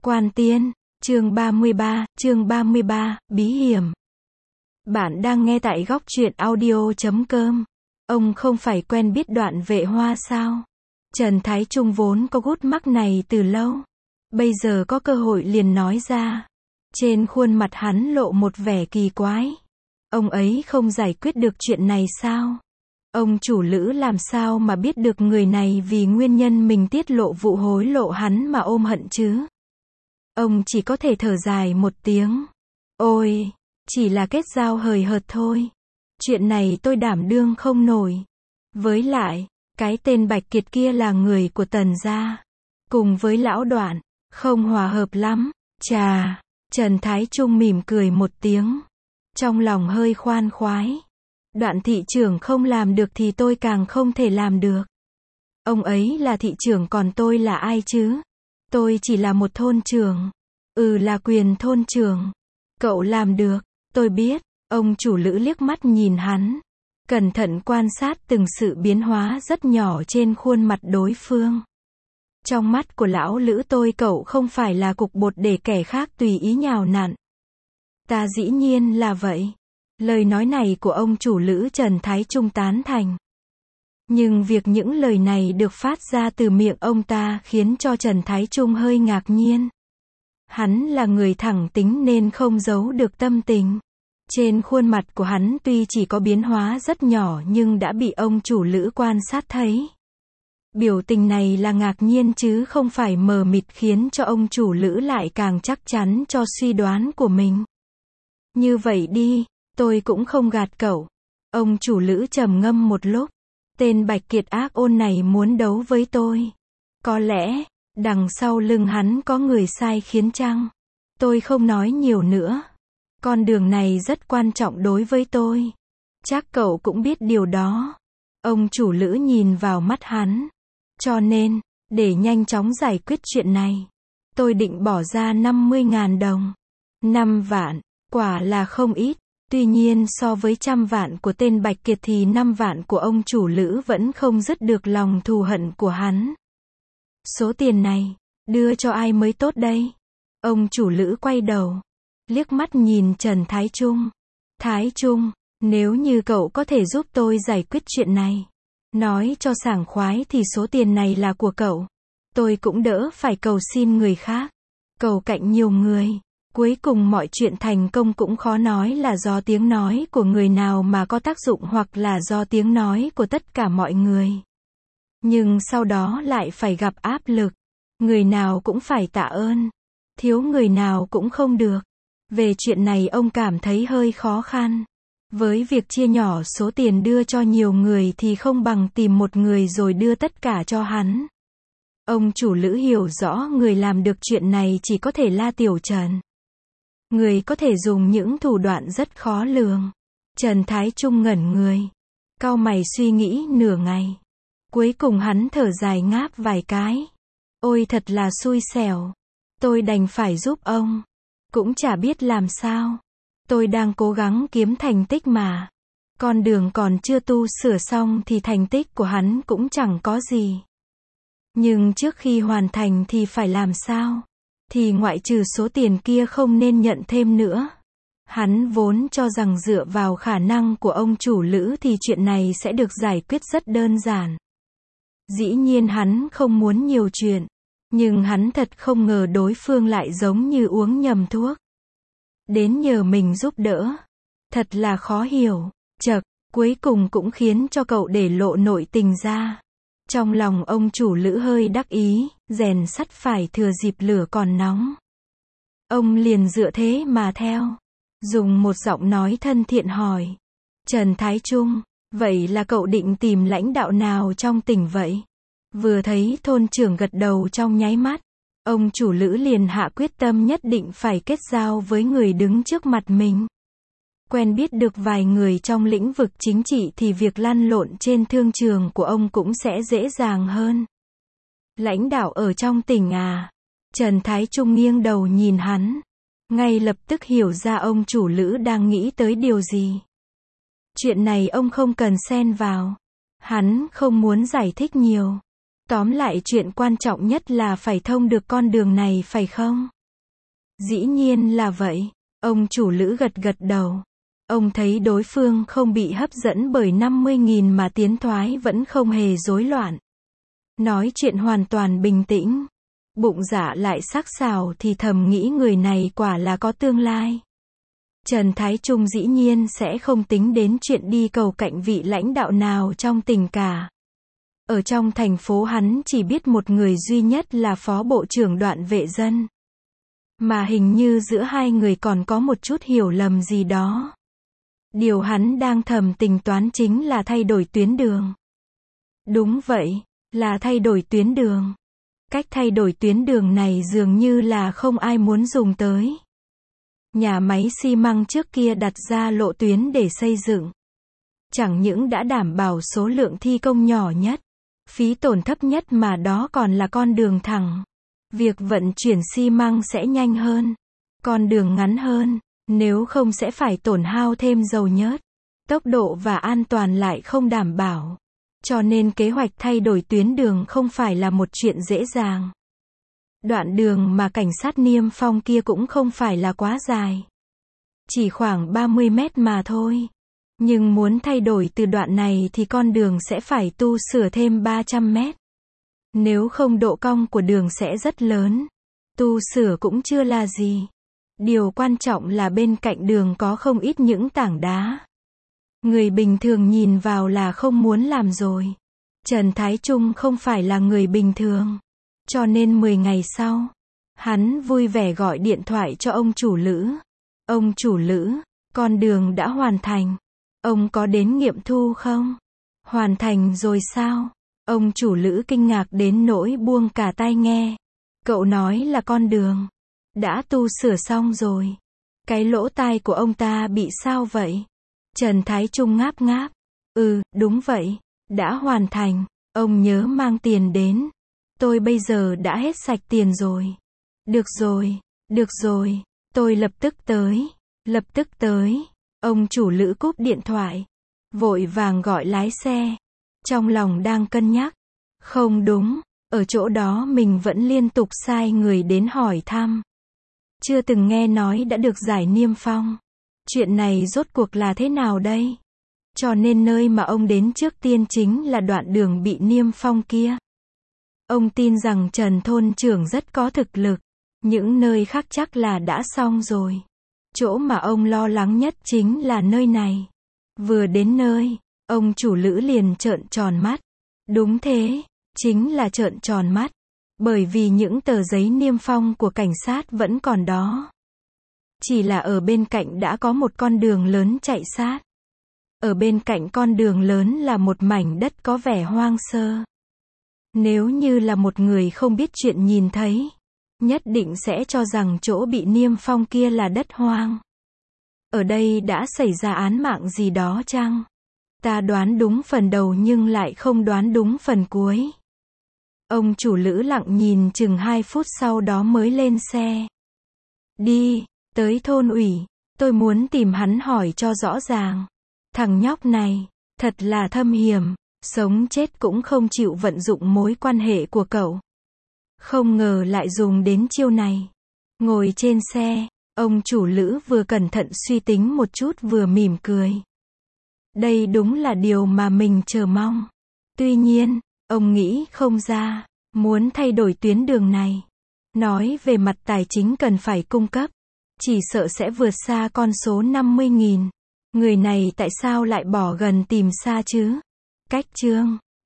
Quan Tiên, chương 33, bí hiểm. Bạn đang nghe tại góc truyện audio.com. Ông không phải quen biết Đoạn Vệ Hoa sao? Trần Thái Trung vốn có gút mắc này từ lâu. Bây giờ có cơ hội liền nói ra. Trên khuôn mặt hắn lộ một vẻ kỳ quái. Ông ấy không giải quyết được chuyện này sao? Ông chủ Lữ làm sao mà biết được người này vì nguyên nhân mình tiết lộ vụ hối lộ hắn mà ôm hận chứ? Ông chỉ có thể thở dài một tiếng. Ôi, chỉ là kết giao hời hợt thôi. Chuyện này tôi đảm đương không nổi. Với lại, cái tên Bạch Kiệt kia là người của Tần gia. Cùng với lão Đoạn, không hòa hợp lắm. Chà, Trần Thái Trung mỉm cười một tiếng. Trong lòng hơi khoan khoái. Đoạn thị trưởng không làm được thì tôi càng không thể làm được. Ông ấy là thị trưởng còn tôi là ai chứ? Tôi chỉ là một thôn trưởng. Là quyền thôn trưởng. Cậu làm được, tôi biết. Ông chủ Lữ liếc mắt nhìn hắn. Cẩn thận quan sát từng sự biến hóa rất nhỏ trên khuôn mặt đối phương. Trong mắt của lão Lữ cậu không phải là cục bột để kẻ khác tùy ý nhào nặn. Ta dĩ nhiên là vậy. Lời nói này của ông chủ Lữ Trần Thái Trung tán thành. Nhưng việc những lời này được phát ra từ miệng ông ta khiến cho Trần Thái Trung hơi ngạc nhiên. Hắn là người thẳng tính nên không giấu được tâm tình. Trên khuôn mặt của hắn tuy chỉ có biến hóa rất nhỏ nhưng đã bị ông chủ Lữ quan sát thấy. Biểu tình này là ngạc nhiên chứ không phải mờ mịt khiến cho ông chủ Lữ lại càng chắc chắn cho suy đoán của mình. Như vậy đi, tôi cũng không gạt cậu. Ông chủ Lữ trầm ngâm một lúc. Tên Bạch Kiệt ác ôn này muốn đấu với tôi. Có lẽ, đằng sau lưng hắn có người sai khiến chăng? Tôi không nói nhiều nữa. Con đường này rất quan trọng đối với tôi. Chắc cậu cũng biết điều đó. Ông chủ Lữ nhìn vào mắt hắn. Cho nên, để nhanh chóng giải quyết chuyện này, tôi định bỏ ra 50.000 đồng. 5 vạn, quả là không ít. Tuy nhiên so với 100 vạn của tên Bạch Kiệt thì 5 vạn của ông chủ Lữ vẫn không dứt được lòng thù hận của hắn. Số tiền này, đưa cho ai mới tốt đây? Ông chủ Lữ quay đầu, liếc mắt nhìn Trần Thái Trung. Thái Trung, nếu như cậu có thể giúp tôi giải quyết chuyện này, nói cho sảng khoái thì số tiền này là của cậu. Tôi cũng đỡ phải cầu xin người khác, cầu cạnh nhiều người. Cuối cùng mọi chuyện thành công cũng khó nói là do tiếng nói của người nào mà có tác dụng hoặc là do tiếng nói của tất cả mọi người. Nhưng sau đó lại phải gặp áp lực. Người nào cũng phải tạ ơn. Thiếu người nào cũng không được. Về chuyện này ông cảm thấy hơi khó khăn. Với việc chia nhỏ số tiền đưa cho nhiều người thì không bằng tìm một người rồi đưa tất cả cho hắn. Ông chủ Lữ hiểu rõ người làm được chuyện này chỉ có thể là Tiểu Trần. Người có thể dùng những thủ đoạn rất khó lường. Trần Thái Trung ngẩn người. Cau mày suy nghĩ nửa ngày. Cuối cùng hắn thở dài ngáp vài cái. Ôi thật là xui xẻo. Tôi đành phải giúp ông. Cũng chả biết làm sao. Tôi đang cố gắng kiếm thành tích mà. Con đường còn chưa tu sửa xong thì thành tích của hắn cũng chẳng có gì. Nhưng trước khi hoàn thành thì phải làm sao? Thì ngoại trừ số tiền kia không nên nhận thêm nữa. Hắn vốn cho rằng dựa vào khả năng của ông chủ Lữ thì chuyện này sẽ được giải quyết rất đơn giản. Dĩ nhiên hắn không muốn nhiều chuyện. Nhưng hắn thật không ngờ đối phương lại giống như uống nhầm thuốc. Đến nhờ mình giúp đỡ. Thật là khó hiểu. Chậc, cuối cùng cũng khiến cho cậu để lộ nội tình ra. Trong lòng ông chủ Lữ hơi đắc ý, rèn sắt phải thừa dịp lửa còn nóng. Ông liền dựa thế mà theo. Dùng một giọng nói thân thiện hỏi. Trần Thái Trung, vậy là cậu định tìm lãnh đạo nào trong tỉnh vậy? Vừa thấy thôn trưởng gật đầu trong nháy mắt, ông chủ Lữ liền hạ quyết tâm nhất định phải kết giao với người đứng trước mặt mình. Quen biết được vài người trong lĩnh vực chính trị thì việc lăn lộn trên thương trường của ông cũng sẽ dễ dàng hơn. Lãnh đạo ở trong tỉnh à? Trần Thái Trung nghiêng đầu nhìn hắn. Ngay lập tức hiểu ra ông chủ Lữ đang nghĩ tới điều gì. Chuyện này ông không cần xen vào. Hắn không muốn giải thích nhiều. Tóm lại chuyện quan trọng nhất là phải thông được con đường này phải không? Dĩ nhiên là vậy. Ông chủ Lữ gật gật đầu. Ông thấy đối phương không bị hấp dẫn bởi 50.000 mà tiến thoái vẫn không hề rối loạn. Nói chuyện hoàn toàn bình tĩnh. Bụng dạ lại sắc sảo thì thầm nghĩ người này quả là có tương lai. Trần Thái Trung dĩ nhiên sẽ không tính đến chuyện đi cầu cạnh vị lãnh đạo nào trong tỉnh cả. Ở trong thành phố hắn chỉ biết một người duy nhất là Phó Bộ trưởng Đoạn Vệ Dân. Mà hình như giữa hai người còn có một chút hiểu lầm gì đó. Điều hắn đang thầm tính toán chính là thay đổi tuyến đường. Đúng vậy, là thay đổi tuyến đường. Cách thay đổi tuyến đường này dường như là không ai muốn dùng tới. Nhà máy xi măng trước kia đặt ra lộ tuyến để xây dựng. Chẳng những đã đảm bảo số lượng thi công nhỏ nhất, phí tổn thấp nhất mà đó còn là con đường thẳng. Việc vận chuyển xi măng sẽ nhanh hơn. Con đường ngắn hơn, nếu không sẽ phải tổn hao thêm dầu nhớt. Tốc độ và an toàn lại không đảm bảo. Cho nên kế hoạch thay đổi tuyến đường không phải là một chuyện dễ dàng. Đoạn đường mà cảnh sát niêm phong kia cũng không phải là quá dài. Chỉ khoảng 30 mét mà thôi. Nhưng muốn thay đổi từ đoạn này thì con đường sẽ phải tu sửa thêm 300 mét. Nếu không độ cong của đường sẽ rất lớn. Tu sửa cũng chưa là gì. Điều quan trọng là bên cạnh đường có không ít những tảng đá. Người bình thường nhìn vào là không muốn làm rồi. Trần Thái Trung không phải là người bình thường. Cho nên 10 ngày sau, hắn vui vẻ gọi điện thoại cho ông chủ Lữ. Ông chủ Lữ, con đường đã hoàn thành. Ông có đến nghiệm thu không? Hoàn thành rồi sao? Ông chủ Lữ kinh ngạc đến nỗi buông cả tai nghe. Cậu nói là con đường đã tu sửa xong rồi. Cái lỗ tai của ông ta bị sao vậy? Trần Thái Trung ngáp ngáp. Đúng vậy, đã hoàn thành. Ông nhớ mang tiền đến. Tôi bây giờ đã hết sạch tiền rồi. Được rồi, tôi lập tức tới. Ông chủ Lữ cúp điện thoại. Vội vàng gọi lái xe. Trong lòng đang cân nhắc. Không đúng, ở chỗ đó mình vẫn liên tục sai người đến hỏi thăm. Chưa từng nghe nói đã được giải niêm phong. Chuyện này rốt cuộc là thế nào đây? Cho nên nơi mà ông đến trước tiên chính là đoạn đường bị niêm phong kia. Ông tin rằng Trần thôn trưởng rất có thực lực. Những nơi khác chắc là đã xong rồi. Chỗ mà ông lo lắng nhất chính là nơi này. Vừa đến nơi, ông chủ Lữ liền trợn tròn mắt. Đúng thế, chính là trợn tròn mắt. Bởi vì những tờ giấy niêm phong của cảnh sát vẫn còn đó. Chỉ là ở bên cạnh đã có một con đường lớn chạy sát. Ở bên cạnh con đường lớn là một mảnh đất có vẻ hoang sơ. Nếu như là một người không biết chuyện nhìn thấy, nhất định sẽ cho rằng chỗ bị niêm phong kia là đất hoang. Ở đây đã xảy ra án mạng gì đó chăng? Ta đoán đúng phần đầu nhưng lại không đoán đúng phần cuối. Ông chủ Lữ lặng nhìn chừng 2 phút sau đó mới lên xe. Đi, tới thôn ủy, tôi muốn tìm hắn hỏi cho rõ ràng. Thằng nhóc này, thật là thâm hiểm, sống chết cũng không chịu vận dụng mối quan hệ của cậu. Không ngờ lại dùng đến chiêu này. Ngồi trên xe, ông chủ Lữ vừa cẩn thận suy tính một chút vừa mỉm cười. Đây đúng là điều mà mình chờ mong. Tuy nhiên, ông nghĩ không ra, muốn thay đổi tuyến đường này. Nói về mặt tài chính cần phải cung cấp, chỉ sợ sẽ vượt xa con số 50.000. Người này tại sao lại bỏ gần tìm xa chứ? Cách chương